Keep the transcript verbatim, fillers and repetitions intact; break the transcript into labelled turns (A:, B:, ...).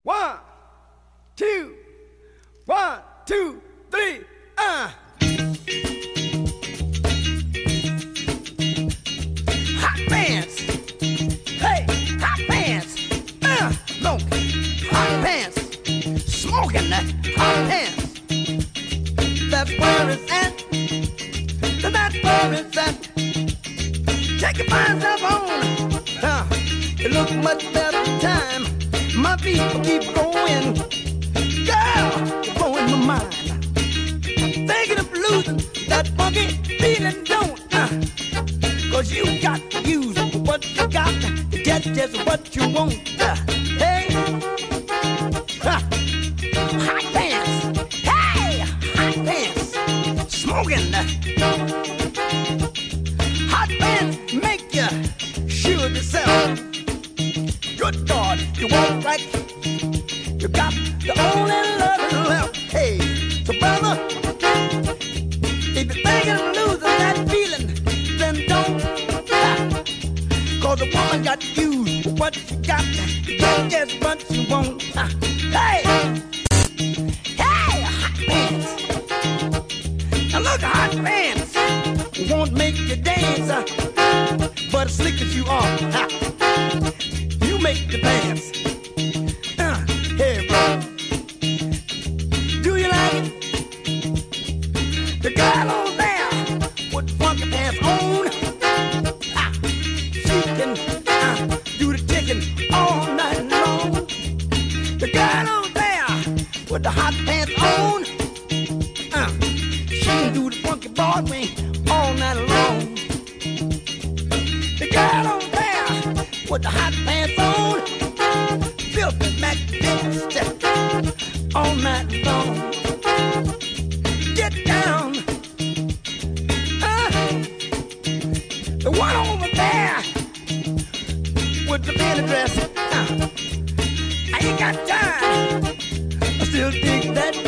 A: One, two, one, two, three, uh. Hot pants. Hey, hot pants. Uh, look, hot pants. Smoking that hot pants. That's where it's at. That's where it's at. Take your fine stuff on. Uh, it looks much better time. My feet will keep going. Girl, you're blowing my mind. Thinking of losing that funky feeling, don't uh, Cause you got to use what you got to get just what you want. Uh, hey, uh, hot pants. Hey, hot pants. Smoking. Hot pants make you sure of yourself. Good God, you walk right. You got the only love left. Hey, so brother, if you're thinking of losing that feeling, then don't stop. Cause a woman got to use what she got to get just what she wants. Uh, hey, hey, hot pants. Now look, hot pants won't make you dance, uh, but as slick as you are, uh, you make the pants. Uh, hey, bro, do you like it? The girl on there with funky pants on, uh, she can uh, do the ticking all night long. The girl on there with the hot pants on, uh, she can do the funky Broadway all night long. The girl on there with the hot pants on, filthy magnificent all night long. Get down. Uh, the one over there with the mini dress. Uh, I ain't got time. I still dig that.